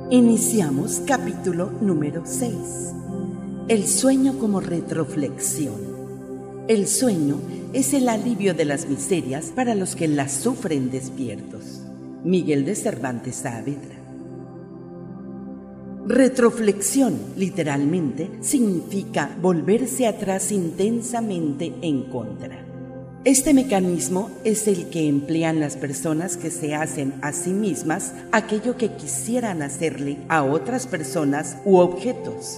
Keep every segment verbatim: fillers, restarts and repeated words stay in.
Iniciamos capítulo número seis. El sueño como retroflexión. El sueño es el alivio de las miserias para los que las sufren despiertos. Miguel de Cervantes Saavedra. Retroflexión, literalmente, significa volverse atrás intensamente en contra. Este mecanismo es el que emplean las personas que se hacen a sí mismas aquello que quisieran hacerle a otras personas u objetos.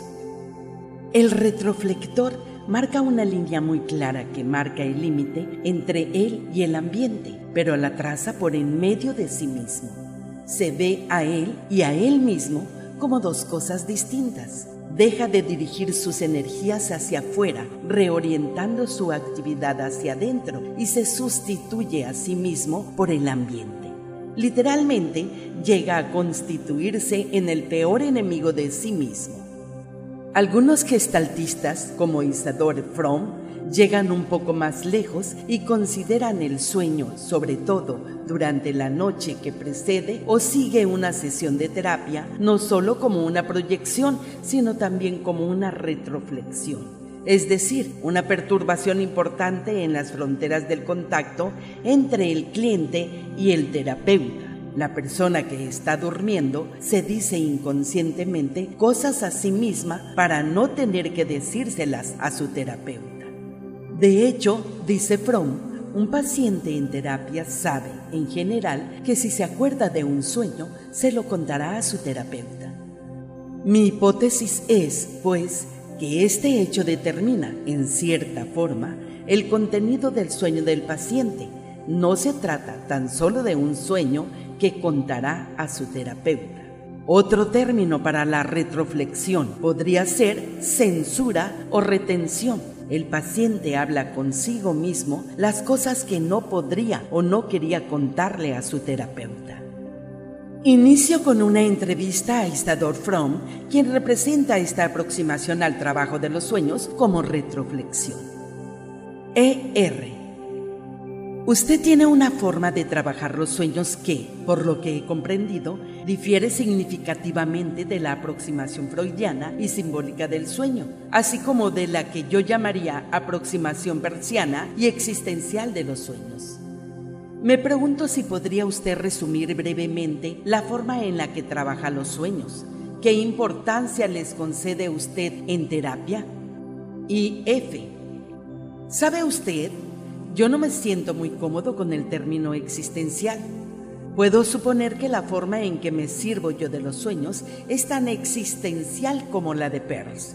El retroflector marca una línea muy clara que marca el límite entre él y el ambiente, pero la traza por en medio de sí mismo. Se ve a él y a él mismo como dos cosas distintas. Deja de dirigir sus energías hacia afuera, reorientando su actividad hacia adentro, y se sustituye a sí mismo por el ambiente. Literalmente, llega a constituirse en el peor enemigo de sí mismo. Algunos gestaltistas, como Isadora Fromm, llegan un poco más lejos y consideran el sueño, sobre todo durante la noche que precede o sigue una sesión de terapia, no solo como una proyección, sino también como una retroflexión, es decir, una perturbación importante en las fronteras del contacto entre el cliente y el terapeuta. La persona que está durmiendo se dice inconscientemente cosas a sí misma para no tener que decírselas a su terapeuta. De hecho, dice Fromm, un paciente en terapia sabe, en general, que si se acuerda de un sueño, se lo contará a su terapeuta. Mi hipótesis es, pues, que este hecho determina, en cierta forma, el contenido del sueño del paciente. No se trata tan solo de un sueño que contará a su terapeuta. Otro término para la retroflexión podría ser censura o retención. El paciente habla consigo mismo las cosas que no podría o no quería contarle a su terapeuta. Inicio con una entrevista a Isadora Fromm, quien representa esta aproximación al trabajo de los sueños como retroflexión. E R Usted tiene una forma de trabajar los sueños que, por lo que he comprendido, difiere significativamente de la aproximación freudiana y simbólica del sueño, así como de la que yo llamaría aproximación persiana y existencial de los sueños. Me pregunto si podría usted resumir brevemente la forma en la que trabaja los sueños. ¿Qué importancia les concede usted en terapia? Y F. ¿Sabe usted? Yo no me siento muy cómodo con el término existencial. Puedo suponer que la forma en que me sirvo yo de los sueños es tan existencial como la de Peirce.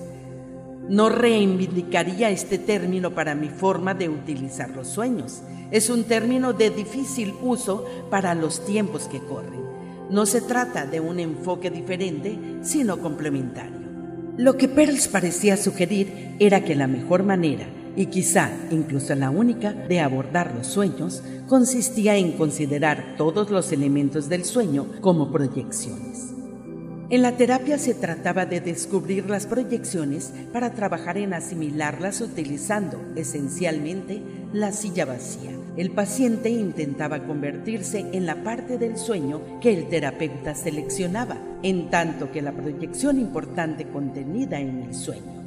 No reivindicaría este término para mi forma de utilizar los sueños. Es un término de difícil uso para los tiempos que corren. No se trata de un enfoque diferente, sino complementario. Lo que Peirce parecía sugerir era que la mejor manera, y quizá incluso la única, de abordar los sueños consistía en considerar todos los elementos del sueño como proyecciones. En la terapia se trataba de descubrir las proyecciones para trabajar en asimilarlas utilizando, esencialmente, la silla vacía. El paciente intentaba convertirse en la parte del sueño que el terapeuta seleccionaba, en tanto que la proyección importante contenida en el sueño.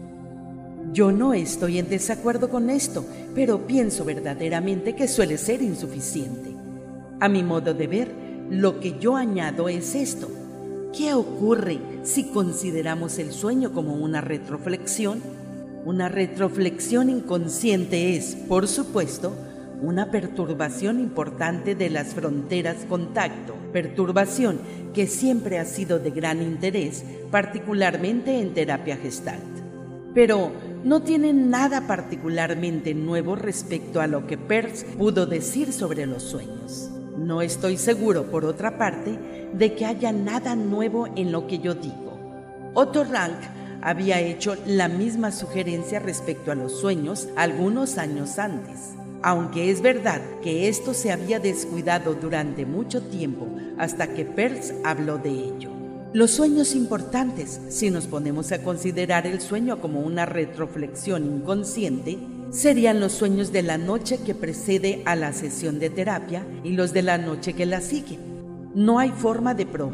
Yo no estoy en desacuerdo con esto, pero pienso verdaderamente que suele ser insuficiente. A mi modo de ver, lo que yo añado es esto. ¿Qué ocurre si consideramos el sueño como una retroflexión? Una retroflexión inconsciente es, por supuesto, una perturbación importante de las fronteras contacto, perturbación que siempre ha sido de gran interés, particularmente en terapia gestalt. Pero no tiene nada particularmente nuevo respecto a lo que Peirce pudo decir sobre los sueños. No estoy seguro, por otra parte, de que haya nada nuevo en lo que yo digo. Otto Rank había hecho la misma sugerencia respecto a los sueños algunos años antes, aunque es verdad que esto se había descuidado durante mucho tiempo hasta que Peirce habló de ello. Los sueños importantes, si nos ponemos a considerar el sueño como una retroflexión inconsciente, serían los sueños de la noche que precede a la sesión de terapia y los de la noche que la sigue. No hay forma de probarlo.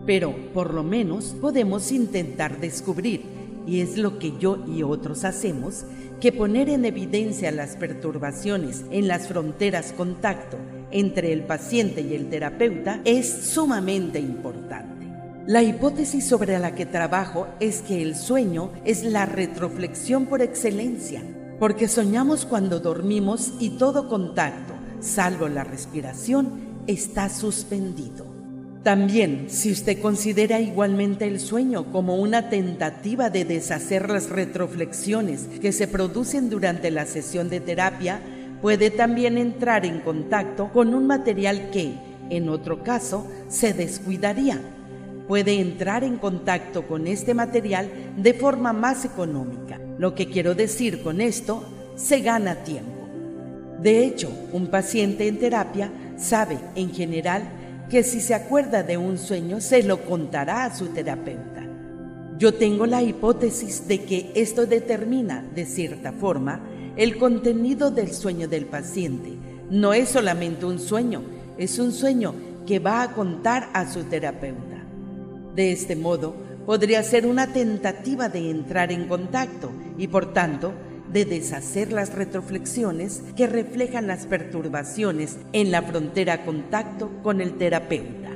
pero por lo menos podemos intentar descubrir, y es lo que yo y otros hacemos, que poner en evidencia las perturbaciones en las fronteras contacto entre el paciente y el terapeuta es sumamente importante. La hipótesis sobre la que trabajo es que el sueño es la retroflexión por excelencia, porque soñamos cuando dormimos y todo contacto, salvo la respiración, está suspendido. También, si usted considera igualmente el sueño como una tentativa de deshacer las retroflexiones que se producen durante la sesión de terapia, puede también entrar en contacto con un material que, en otro caso, se descuidaría. Puede entrar en contacto con este material de forma más económica. Lo que quiero decir con esto, se gana tiempo. De hecho, un paciente en terapia sabe, en general, que si se acuerda de un sueño, se lo contará a su terapeuta. Yo tengo la hipótesis de que esto determina, de cierta forma, el contenido del sueño del paciente. No es solamente un sueño, es un sueño que va a contar a su terapeuta. De este modo, podría ser una tentativa de entrar en contacto y, por tanto, de deshacer las retroflexiones que reflejan las perturbaciones en la frontera contacto con el terapeuta.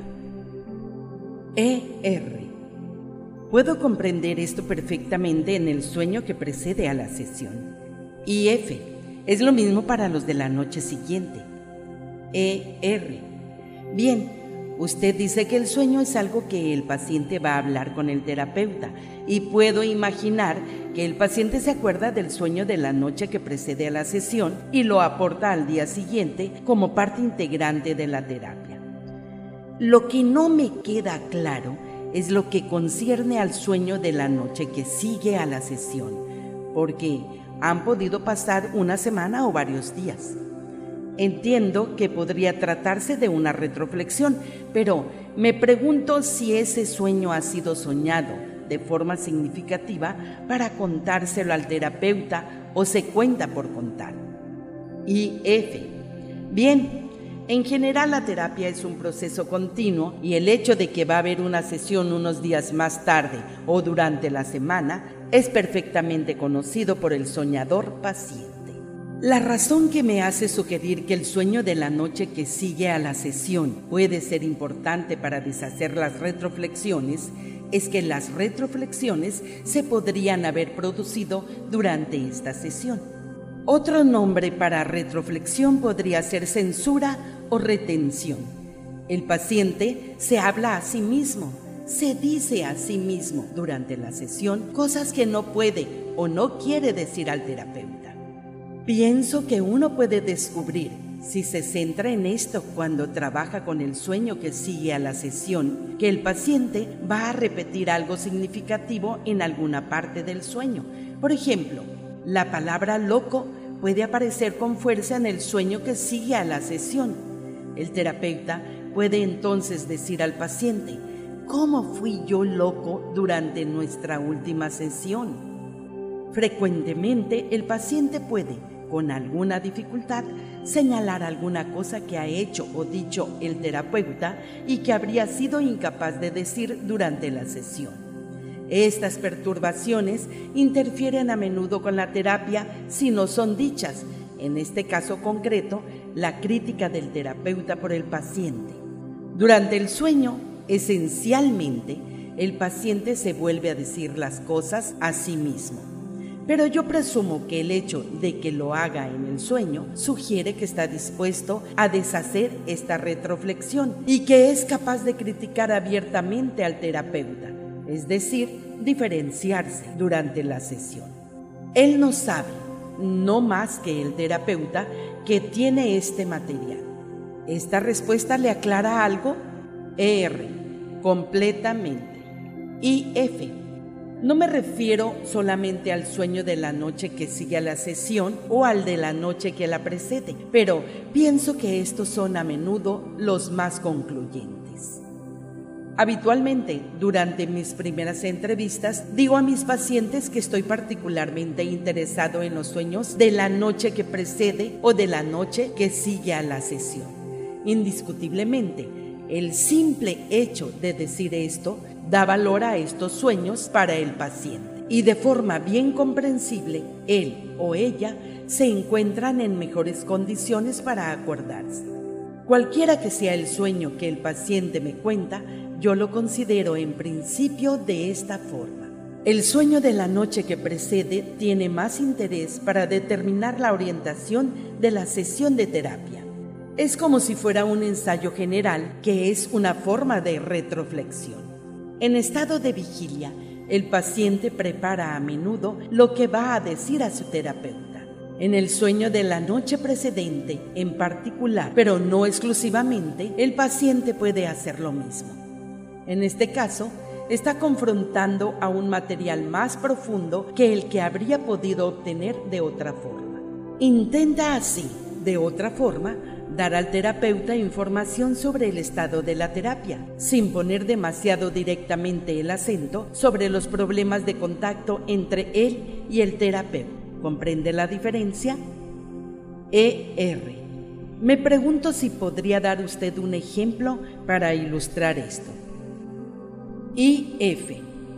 E R Puedo comprender esto perfectamente en el sueño que precede a la sesión. Y F es lo mismo para los de la noche siguiente. E R Bien, usted dice que el sueño es algo que el paciente va a hablar con el terapeuta, y puedo imaginar que el paciente se acuerda del sueño de la noche que precede a la sesión y lo aporta al día siguiente como parte integrante de la terapia. Lo que no me queda claro es lo que concierne al sueño de la noche que sigue a la sesión, porque han podido pasar una semana o varios días. Entiendo que podría tratarse de una retroflexión, pero me pregunto si ese sueño ha sido soñado de forma significativa para contárselo al terapeuta o se cuenta por contar. Y F Bien, en general la terapia es un proceso continuo y el hecho de que va a haber una sesión unos días más tarde o durante la semana es perfectamente conocido por el soñador paciente. La razón que me hace sugerir que el sueño de la noche que sigue a la sesión puede ser importante para deshacer las retroflexiones es que las retroflexiones se podrían haber producido durante esta sesión. Otro nombre para retroflexión podría ser censura o retención. El paciente se habla a sí mismo, se dice a sí mismo durante la sesión cosas que no puede o no quiere decir al terapeuta. Pienso que uno puede descubrir, si se centra en esto cuando trabaja con el sueño que sigue a la sesión, que el paciente va a repetir algo significativo en alguna parte del sueño. Por ejemplo, la palabra loco puede aparecer con fuerza en el sueño que sigue a la sesión. El terapeuta puede entonces decir al paciente: ¿cómo fui yo loco durante nuestra última sesión? Frecuentemente el paciente puede, con alguna dificultad, señalar alguna cosa que ha hecho o dicho el terapeuta y que habría sido incapaz de decir durante la sesión. Estas perturbaciones interfieren a menudo con la terapia si no son dichas, en este caso concreto, la crítica del terapeuta por el paciente. Durante el sueño, esencialmente, el paciente se vuelve a decir las cosas a sí mismo. Pero yo presumo que el hecho de que lo haga en el sueño sugiere que está dispuesto a deshacer esta retroflexión y que es capaz de criticar abiertamente al terapeuta, es decir, diferenciarse durante la sesión. Él no sabe, no más que el terapeuta, que tiene este material. ¿Esta respuesta le aclara algo? R. Completamente. Y F. No me refiero solamente al sueño de la noche que sigue a la sesión o al de la noche que la precede, pero pienso que estos son a menudo los más concluyentes. Habitualmente, durante mis primeras entrevistas, digo a mis pacientes que estoy particularmente interesado en los sueños de la noche que precede o de la noche que sigue a la sesión. Indiscutiblemente, El simple hecho de decir esto da valor a estos sueños para el paciente y de forma bien comprensible, él o ella se encuentran en mejores condiciones para acordarse. Cualquiera que sea el sueño que el paciente me cuenta, yo lo considero en principio de esta forma. El sueño de la noche que precede tiene más interés para determinar la orientación de la sesión de terapia. Es como si fuera un ensayo general, que es una forma de retroflexión. En estado de vigilia, el paciente prepara a menudo lo que va a decir a su terapeuta. En el sueño de la noche precedente, en particular, pero no exclusivamente, el paciente puede hacer lo mismo. En este caso, está confrontando a un material más profundo que el que habría podido obtener de otra forma. Intenta así, de otra forma, dar al terapeuta información sobre el estado de la terapia, sin poner demasiado directamente el acento sobre los problemas de contacto entre él y el terapeuta. ¿Comprende la diferencia? E R Me pregunto si podría dar usted un ejemplo para ilustrar esto. I F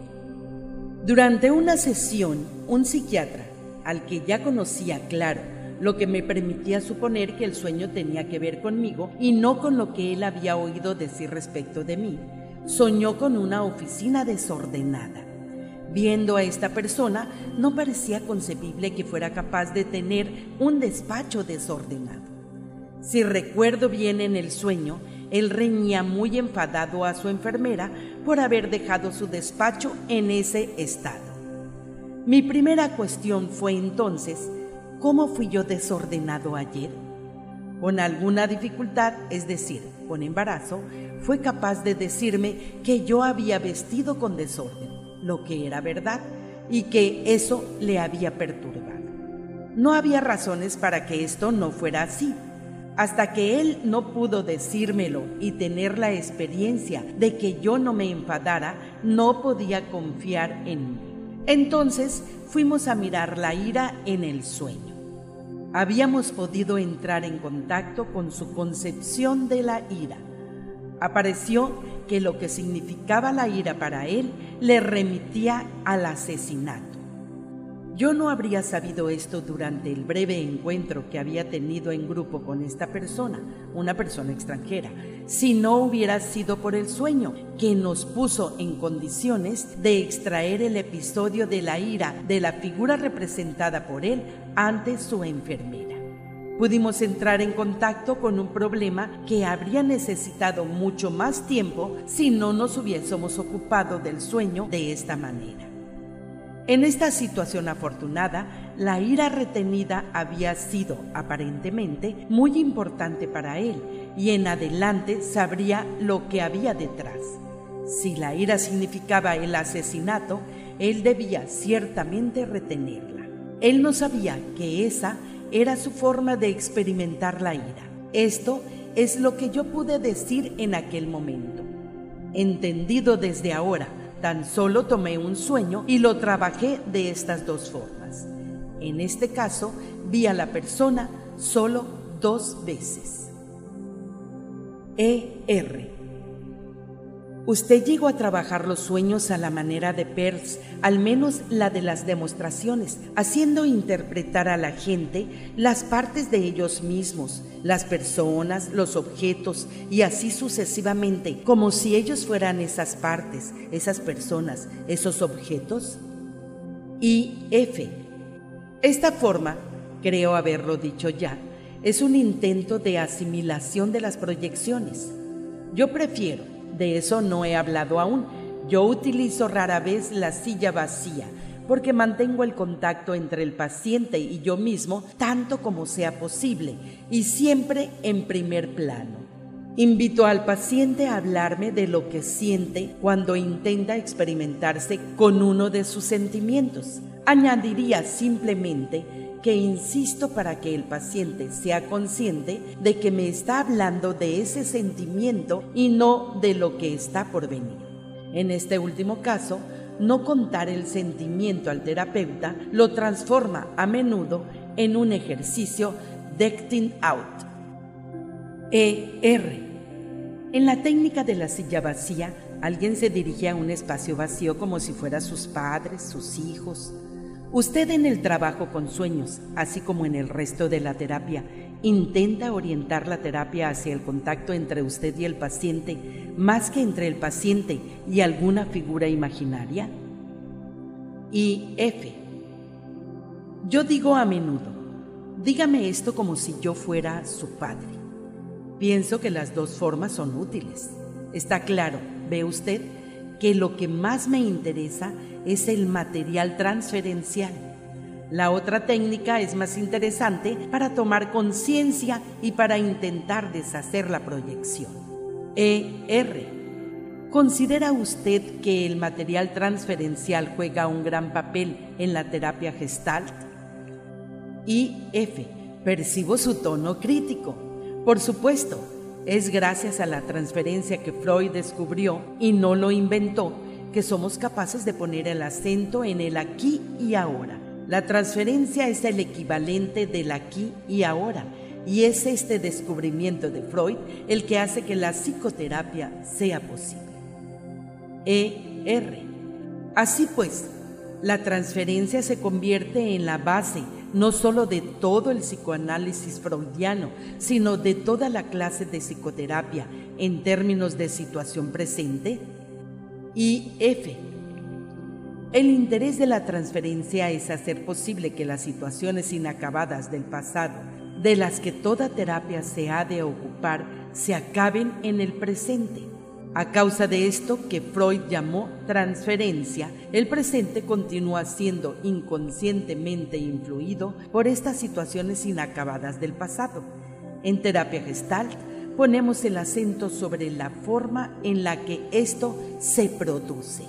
Durante una sesión, un psiquiatra, al que ya conocía claro, lo que me permitía suponer que el sueño tenía que ver conmigo y no con lo que él había oído decir respecto de mí, soñó con una oficina desordenada. Viendo a esta persona, no parecía concebible que fuera capaz de tener un despacho desordenado. Si recuerdo bien en el sueño, él reñía muy enfadado a su enfermera por haber dejado su despacho en ese estado. Mi primera cuestión fue entonces, ¿cómo fui yo desordenado ayer? Con alguna dificultad, es decir, con embarazo, fue capaz de decirme que yo había vestido con desorden, lo que era verdad, y que eso le había perturbado. No había razones para que esto no fuera así. Hasta que él no pudo decírmelo y tener la experiencia de que yo no me enfadara, no podía confiar en mí. Entonces fuimos a mirar la ira en el sueño. Habíamos podido entrar en contacto con su concepción de la ira. Apareció que lo que significaba la ira para él le remitía al asesinato. Yo no habría sabido esto durante el breve encuentro que había tenido en grupo con esta persona, una persona extranjera, si no hubiera sido por el sueño, que nos puso en condiciones de extraer el episodio de la ira de la figura representada por él ante su enfermera. Pudimos entrar en contacto con un problema que habría necesitado mucho más tiempo si no nos hubiésemos ocupado del sueño de esta manera. En esta situación afortunada, la ira retenida había sido, aparentemente, muy importante para él, y en adelante sabría lo que había detrás. Si la ira significaba el asesinato, él debía ciertamente retenerla. Él no sabía que esa era su forma de experimentar la ira. Esto es lo que yo pude decir en aquel momento. Entendido desde ahora, tan solo tomé un sueño y lo trabajé de estas dos formas. En este caso, vi a la persona solo dos veces. E R Usted llegó a trabajar los sueños a la manera de Peirce, al menos la de las demostraciones, haciendo interpretar a la gente las partes de ellos mismos, las personas, los objetos y así sucesivamente, como si ellos fueran esas partes, esas personas, esos objetos. I F Esta forma, creo haberlo dicho ya, es un intento de asimilación de las proyecciones. Yo prefiero, de eso no he hablado aún, yo utilizo rara vez la silla vacía, porque mantengo el contacto entre el paciente y yo mismo tanto como sea posible, y siempre en primer plano. Invito al paciente a hablarme de lo que siente cuando intenta experimentarse con uno de sus sentimientos. Añadiría simplemente que insisto para que el paciente sea consciente de que me está hablando de ese sentimiento y no de lo que está por venir. En este último caso, no contar el sentimiento al terapeuta lo transforma a menudo en un ejercicio de acting out. E R En la técnica de la silla vacía, alguien se dirige a un espacio vacío como si fuera sus padres, sus hijos. Usted en el trabajo con sueños, así como en el resto de la terapia, intenta orientar la terapia hacia el contacto entre usted y el paciente, más que entre el paciente y alguna figura imaginaria. Y F. Yo digo a menudo, dígame esto como si yo fuera su padre. Pienso que las dos formas son útiles. Está claro, ve usted, que lo que más me interesa es el material transferencial. La otra técnica es más interesante para tomar conciencia y para intentar deshacer la proyección. E R. ¿Considera usted que el material transferencial juega un gran papel en la terapia Gestalt? Y F. Percibo su tono crítico. Por supuesto, es gracias a la transferencia que Freud descubrió y no lo inventó que somos capaces de poner el acento en el aquí y ahora. La transferencia es el equivalente del aquí y ahora, y es este descubrimiento de Freud el que hace que la psicoterapia sea posible. E R. Así pues, la transferencia se convierte en la base no solo de todo el psicoanálisis freudiano, sino de toda la clase de psicoterapia en términos de situación presente. Y F. El interés de la transferencia es hacer posible que las situaciones inacabadas del pasado, de las que toda terapia se ha de ocupar, se acaben en el presente. A causa de esto que Freud llamó transferencia, el presente continúa siendo inconscientemente influido por estas situaciones inacabadas del pasado. En terapia Gestalt ponemos el acento sobre la forma en la que esto se produce.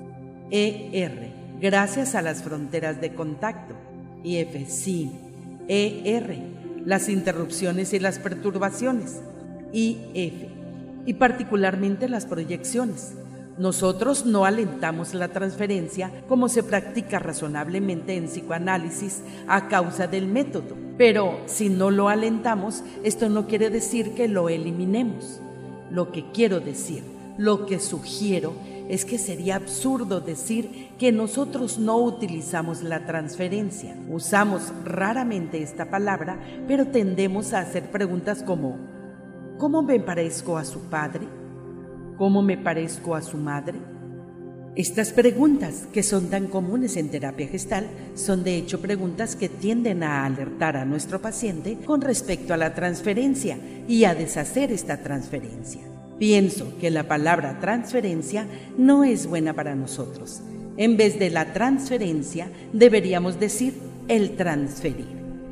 E R. Gracias a las fronteras de contacto. Y F. Sí. E R. Las interrupciones y las perturbaciones. Y F. Y particularmente las proyecciones. Nosotros no alentamos la transferencia como se practica razonablemente en psicoanálisis a causa del método. Pero si no lo alentamos, esto no quiere decir que lo eliminemos. Lo que quiero decir, lo que sugiero, es que sería absurdo decir que nosotros no utilizamos la transferencia. Usamos raramente esta palabra, pero tendemos a hacer preguntas como ¿cómo me parezco a su padre? ¿Cómo me parezco a su madre? Estas preguntas, que son tan comunes en terapia gestal, son de hecho preguntas que tienden a alertar a nuestro paciente con respecto a la transferencia y a deshacer esta transferencia. Pienso que la palabra transferencia no es buena para nosotros. En vez de la transferencia, deberíamos decir el transferir.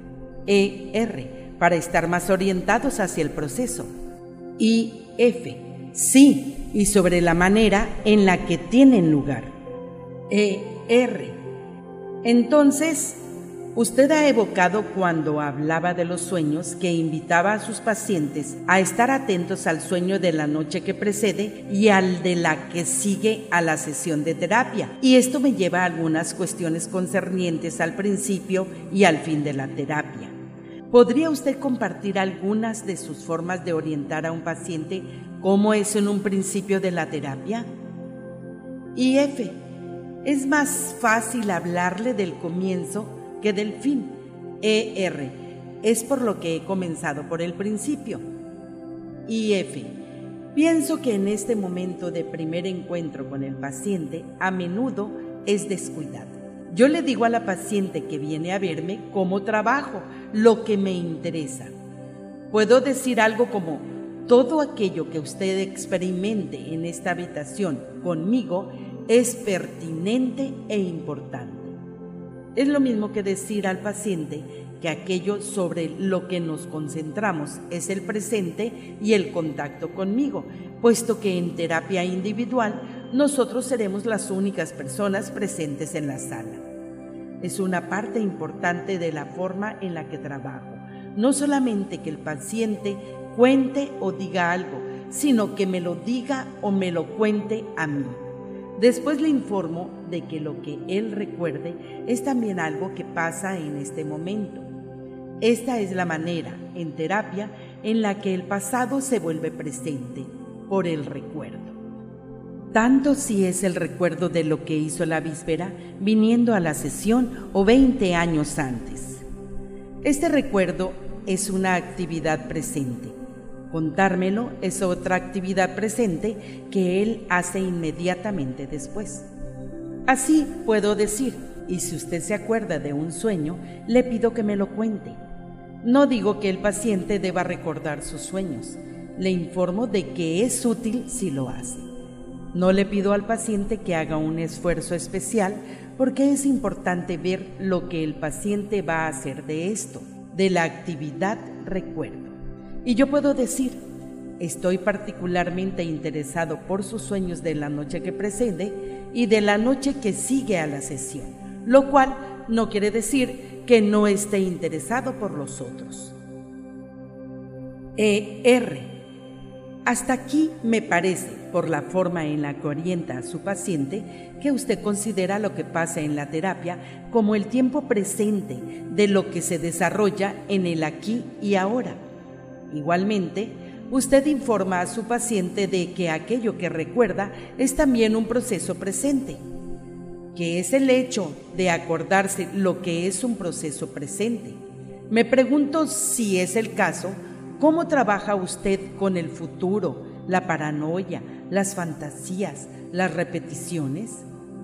E R, para estar más orientados hacia el proceso. Y F, sí, y sobre la manera en la que tienen lugar. E R, entonces, usted ha evocado cuando hablaba de los sueños que invitaba a sus pacientes a estar atentos al sueño de la noche que precede y al de la que sigue a la sesión de terapia. Y esto me lleva a algunas cuestiones concernientes al principio y al fin de la terapia. ¿Podría usted compartir algunas de sus formas de orientar a un paciente como es en un principio de la terapia? Y F, es más fácil hablarle del comienzo que del fin. E R, es por lo que he comenzado por el principio. Y F, pienso que en este momento de primer encuentro con el paciente a menudo es descuidado. Yo le digo a la paciente que viene a verme cómo trabajo, lo que me interesa. Puedo decir algo como, todo aquello que usted experimente en esta habitación conmigo es pertinente e importante. Es lo mismo que decir al paciente que aquello sobre lo que nos concentramos es el presente y el contacto conmigo, puesto que en terapia individual nosotros seremos las únicas personas presentes en la sala. Es una parte importante de la forma en la que trabajo, no solamente que el paciente cuente o diga algo, sino que me lo diga o me lo cuente a mí. Después le informo de que lo que él recuerde es también algo que pasa en este momento. Esta es la manera, en terapia, en la que el pasado se vuelve presente, por el recuerdo. Tanto si es el recuerdo de lo que hizo la víspera, viniendo a la sesión o veinte años antes. Este recuerdo es una actividad presente. Contármelo es otra actividad presente que él hace inmediatamente después. Así puedo decir, y si usted se acuerda de un sueño, le pido que me lo cuente. No digo que el paciente deba recordar sus sueños, le informo de que es útil si lo hace. No le pido al paciente que haga un esfuerzo especial porque es importante ver lo que el paciente va a hacer de esto, de la actividad recuerdo. Y yo puedo decir, estoy particularmente interesado por sus sueños de la noche que precede y de la noche que sigue a la sesión, lo cual no quiere decir que no esté interesado por los otros. E R. Hasta aquí me parece, por la forma en la que orienta a su paciente, que usted considera lo que pasa en la terapia como el tiempo presente de lo que se desarrolla en el aquí y ahora. Igualmente, usted informa a su paciente de que aquello que recuerda es también un proceso presente, que es el hecho de acordarse lo que es un proceso presente. Me pregunto si es el caso, ¿cómo trabaja usted con el futuro, la paranoia, las fantasías, las repeticiones?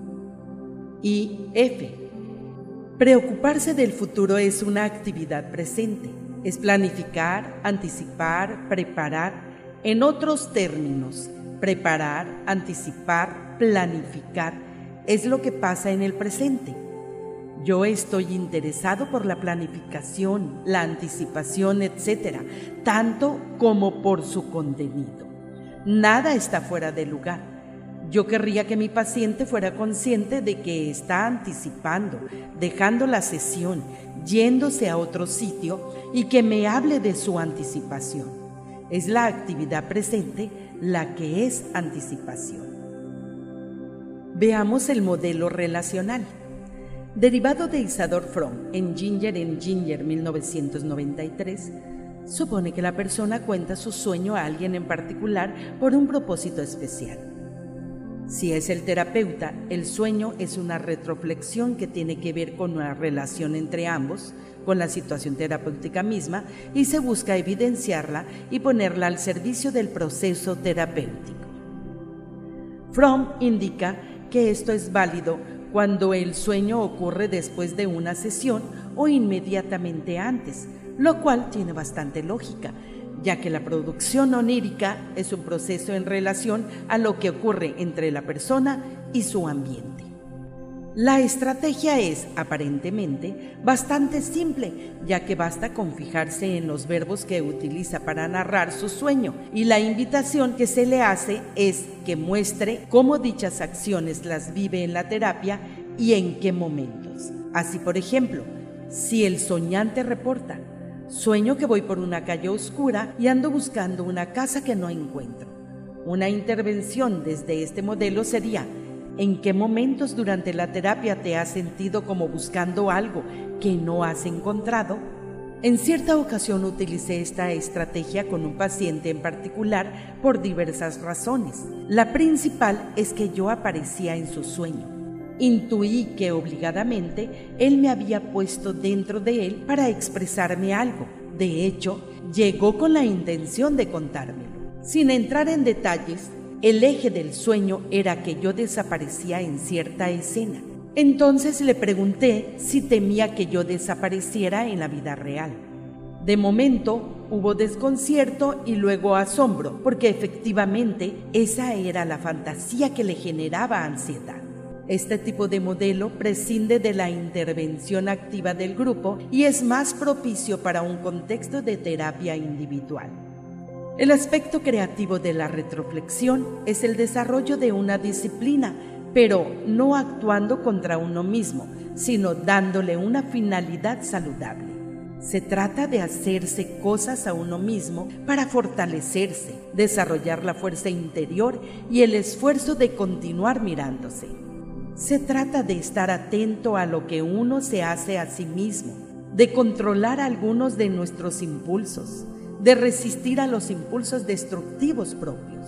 Y F. Preocuparse del futuro es una actividad presente. Es planificar, anticipar, preparar. En otros términos, preparar, anticipar, planificar es lo que pasa en el presente. Yo estoy interesado por la planificación, la anticipación, etcétera, tanto como por su contenido. Nada está fuera de lugar. Yo querría que mi paciente fuera consciente de que está anticipando, dejando la sesión, yéndose a otro sitio y que me hable de su anticipación. Es la actividad presente la que es anticipación. Veamos el modelo relacional. Derivado de Isadora Fromm en Ginger and Ginger mil novecientos noventa y tres, supone que la persona cuenta su sueño a alguien en particular por un propósito especial. Si es el terapeuta, el sueño es una retroflexión que tiene que ver con una relación entre ambos, con la situación terapéutica misma, y se busca evidenciarla y ponerla al servicio del proceso terapéutico. Fromm indica que esto es válido cuando el sueño ocurre después de una sesión o inmediatamente antes, lo cual tiene bastante lógica, ya que la producción onírica es un proceso en relación a lo que ocurre entre la persona y su ambiente. La estrategia es, aparentemente, bastante simple, ya que basta con fijarse en los verbos que utiliza para narrar su sueño, y la invitación que se le hace es que muestre cómo dichas acciones las vive en la terapia y en qué momentos. Así, por ejemplo, si el soñante reporta: sueño que voy por una calle oscura y ando buscando una casa que no encuentro. Una intervención desde este modelo sería: ¿en qué momentos durante la terapia te has sentido como buscando algo que no has encontrado? En cierta ocasión utilicé esta estrategia con un paciente en particular por diversas razones. La principal es que yo aparecía en su sueño. Intuí que obligadamente él me había puesto dentro de él para expresarme algo. De hecho, llegó con la intención de contármelo. Sin entrar en detalles, el eje del sueño era que yo desaparecía en cierta escena. Entonces le pregunté si temía que yo desapareciera en la vida real. De momento hubo desconcierto y luego asombro, porque efectivamente esa era la fantasía que le generaba ansiedad. Este tipo de modelo prescinde de la intervención activa del grupo y es más propicio para un contexto de terapia individual. El aspecto creativo de la retroflexión es el desarrollo de una disciplina, pero no actuando contra uno mismo, sino dándole una finalidad saludable. Se trata de hacerse cosas a uno mismo para fortalecerse, desarrollar la fuerza interior y el esfuerzo de continuar mirándose. Se trata de estar atento a lo que uno se hace a sí mismo, de controlar algunos de nuestros impulsos, de resistir a los impulsos destructivos propios.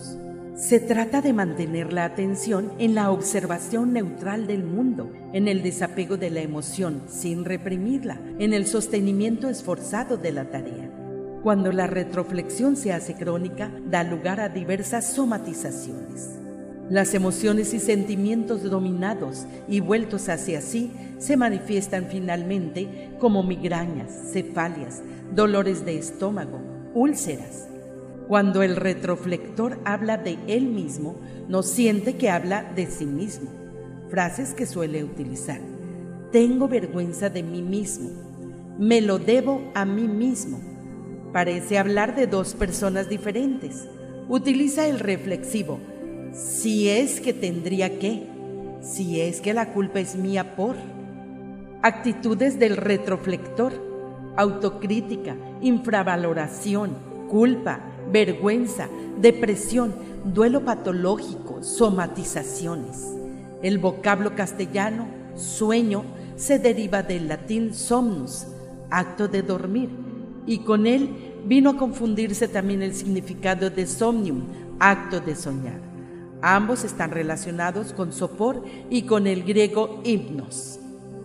Se trata de mantener la atención en la observación neutral del mundo, en el desapego de la emoción sin reprimirla, en el sostenimiento esforzado de la tarea. Cuando la retroflexión se hace crónica, da lugar a diversas somatizaciones. Las emociones y sentimientos dominados y vueltos hacia sí se manifiestan finalmente como migrañas, cefalias, dolores de estómago, úlceras. Cuando el retroflector habla de él mismo, no siente que habla de sí mismo. Frases que suele utilizar: tengo vergüenza de mí mismo, me lo debo a mí mismo. Parece hablar de dos personas diferentes. Utiliza el reflexivo: si es que tendría que, si es que la culpa es mía por. Actitudes del retroflector: autocrítica, infravaloración, culpa, vergüenza, depresión, duelo patológico, somatizaciones. El vocablo castellano sueño se deriva del latín somnus, acto de dormir, y con él vino a confundirse también el significado de somnium, acto de soñar. Ambos están relacionados con sopor y con el griego hipnos.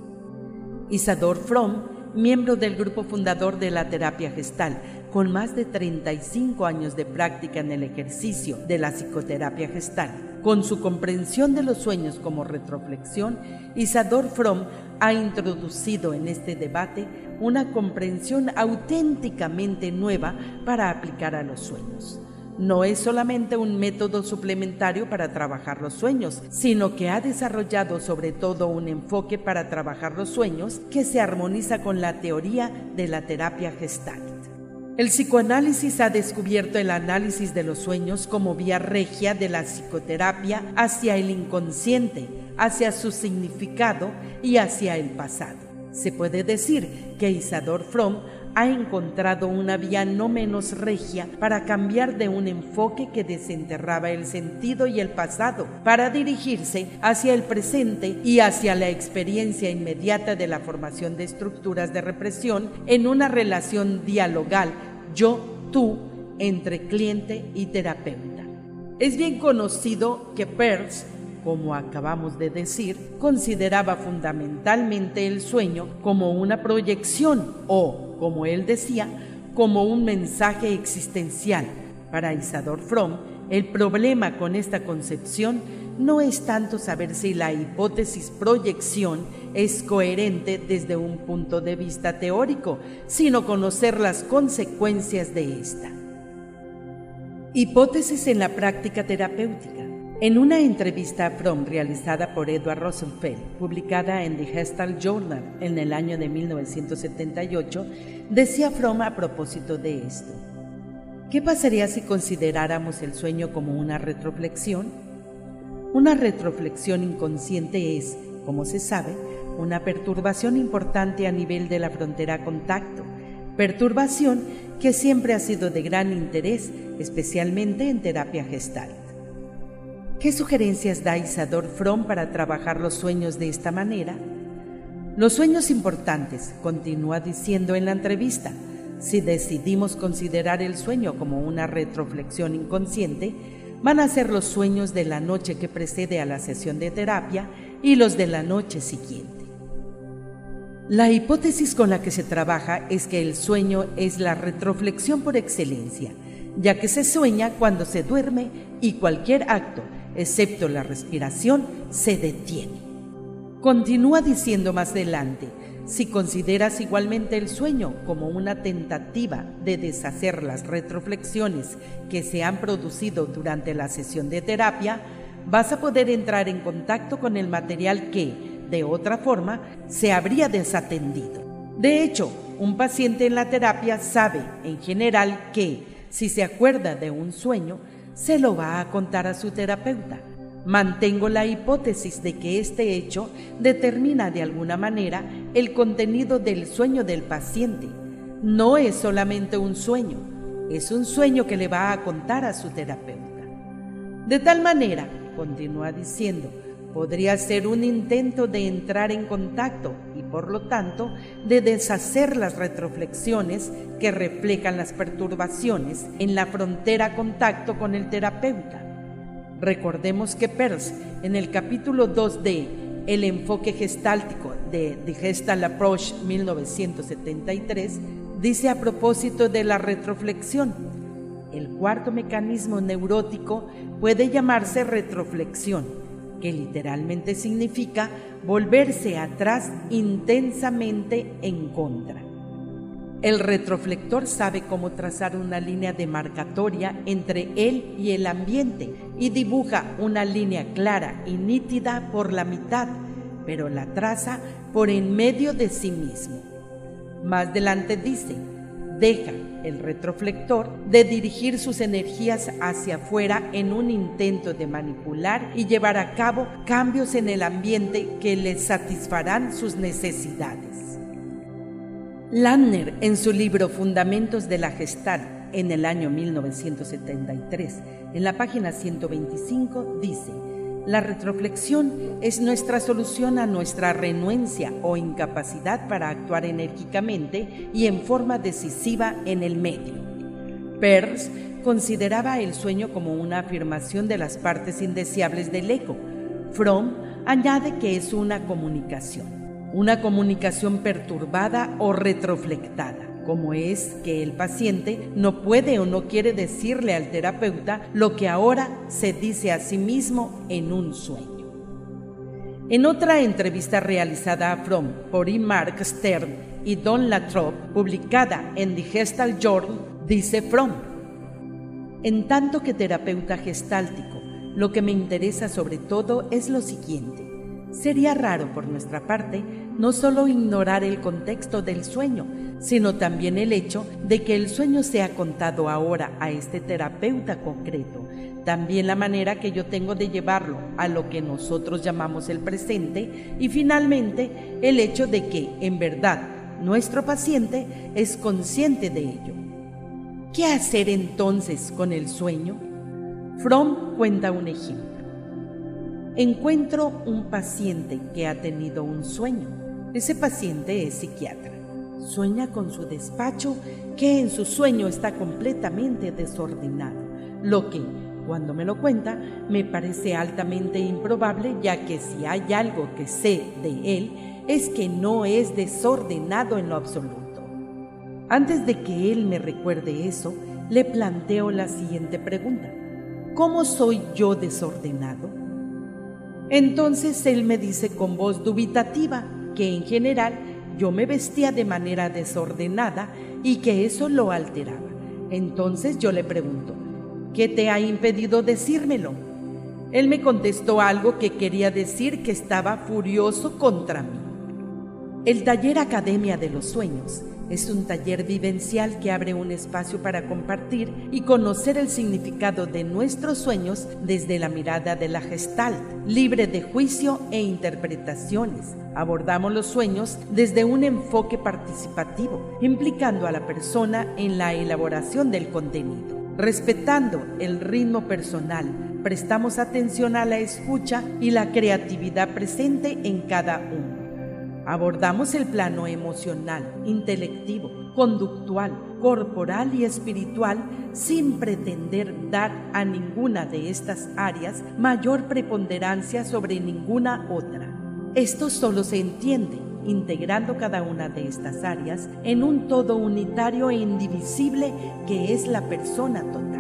Isador Fromm, miembro del grupo fundador de la terapia gestal, con más de treinta y cinco años de práctica en el ejercicio de la psicoterapia gestal, con su comprensión de los sueños como retroflexión, Isador Fromm ha introducido en este debate una comprensión auténticamente nueva para aplicar a los sueños. No es solamente un método suplementario para trabajar los sueños, sino que ha desarrollado sobre todo un enfoque para trabajar los sueños que se armoniza con la teoría de la terapia gestalt. El psicoanálisis ha descubierto el análisis de los sueños como vía regia de la psicoterapia hacia el inconsciente, hacia su significado y hacia el pasado. Se puede decir que Isador Fromm ha encontrado una vía no menos regia para cambiar de un enfoque que desenterraba el sentido y el pasado, para dirigirse hacia el presente y hacia la experiencia inmediata de la formación de estructuras de represión en una relación dialogal yo-tú entre cliente y terapeuta. Es bien conocido que Peirce, como acabamos de decir, consideraba fundamentalmente el sueño como una proyección o, como él decía, como un mensaje existencial. Para Isador Fromm, el problema con esta concepción no es tanto saber si la hipótesis proyección es coherente desde un punto de vista teórico, sino conocer las consecuencias de esta. Hipótesis en la práctica terapéutica. En una entrevista a Fromm realizada por Edward Rosenfeld, publicada en The Gestalt Journal en el año de mil novecientos setenta y ocho, decía Fromm a propósito de esto: ¿qué pasaría si consideráramos el sueño como una retroflexión? Una retroflexión inconsciente es, como se sabe, una perturbación importante a nivel de la frontera contacto, perturbación que siempre ha sido de gran interés, especialmente en terapia gestalt. ¿Qué sugerencias da Isador Fromm para trabajar los sueños de esta manera? Los sueños importantes, continúa diciendo en la entrevista, si decidimos considerar el sueño como una retroflexión inconsciente, van a ser los sueños de la noche que precede a la sesión de terapia y los de la noche siguiente. La hipótesis con la que se trabaja es que el sueño es la retroflexión por excelencia, ya que se sueña cuando se duerme y cualquier acto, excepto la respiración, se detiene. Continúa diciendo más adelante: si consideras igualmente el sueño como una tentativa de deshacer las retroflexiones que se han producido durante la sesión de terapia, vas a poder entrar en contacto con el material que, de otra forma, se habría desatendido. De hecho, un paciente en la terapia sabe, en general, que, si se acuerda de un sueño, se lo va a contar a su terapeuta. Mantengo la hipótesis de que este hecho determina de alguna manera el contenido del sueño del paciente. No es solamente un sueño, es un sueño que le va a contar a su terapeuta. De tal manera, continúa diciendo, podría ser un intento de entrar en contacto y, por lo tanto, de deshacer las retroflexiones que reflejan las perturbaciones en la frontera contacto con el terapeuta. Recordemos que Peirce, en el capítulo dos de El enfoque gestáltico de The Gestalt Approach mil novecientos setenta y tres, dice a propósito de la retroflexión: el cuarto mecanismo neurótico puede llamarse retroflexión, que literalmente significa volverse atrás intensamente en contra. El retroflector sabe cómo trazar una línea demarcatoria entre él y el ambiente y dibuja una línea clara y nítida por la mitad, pero la traza por en medio de sí mismo. Más adelante dice: deja el retroflector de dirigir sus energías hacia afuera en un intento de manipular y llevar a cabo cambios en el ambiente que les satisfarán sus necesidades. Landner, en su libro Fundamentos de la Gestalt, en el año mil novecientos setenta y tres, en la página ciento veinticinco, dice: la retroflexión es nuestra solución a nuestra renuencia o incapacidad para actuar enérgicamente y en forma decisiva en el medio. Peirce consideraba el sueño como una afirmación de las partes indeseables del ego. Fromm añade que es una comunicación. Una comunicación perturbada o retroflectada, como es que el paciente no puede o no quiere decirle al terapeuta lo que ahora se dice a sí mismo en un sueño. En otra entrevista realizada a Fromm por E. Mark Stern y Don Latrobe, publicada en The Gestalt Journal, dice Fromm: en tanto que terapeuta gestáltico, lo que me interesa sobre todo es lo siguiente. Sería raro por nuestra parte no solo ignorar el contexto del sueño, sino también el hecho de que el sueño sea contado ahora a este terapeuta concreto, también la manera que yo tengo de llevarlo a lo que nosotros llamamos el presente, y finalmente el hecho de que, en verdad, nuestro paciente es consciente de ello. ¿Qué hacer entonces con el sueño? Fromm cuenta un ejemplo. Encuentro un paciente que ha tenido un sueño. Ese paciente es psiquiatra. Sueña con su despacho, que en su sueño está completamente desordenado, lo que, cuando me lo cuenta, me parece altamente improbable, ya que si hay algo que sé de él, es que no es desordenado en lo absoluto. Antes de que él me recuerde eso, le planteo la siguiente pregunta: ¿cómo soy yo desordenado? Entonces él me dice con voz dubitativa que en general yo me vestía de manera desordenada y que eso lo alteraba. Entonces yo le pregunto: ¿qué te ha impedido decírmelo? Él me contestó algo que quería decir que estaba furioso contra mí. El taller Academia de los Sueños es un taller vivencial que abre un espacio para compartir y conocer el significado de nuestros sueños desde la mirada de la Gestalt, libre de juicio e interpretaciones. Abordamos los sueños desde un enfoque participativo, implicando a la persona en la elaboración del contenido. Respetando el ritmo personal, prestamos atención a la escucha y la creatividad presente en cada uno. Abordamos el plano emocional, intelectivo, conductual, corporal y espiritual sin pretender dar a ninguna de estas áreas mayor preponderancia sobre ninguna otra. Esto solo se entiende integrando cada una de estas áreas en un todo unitario e indivisible que es la persona total.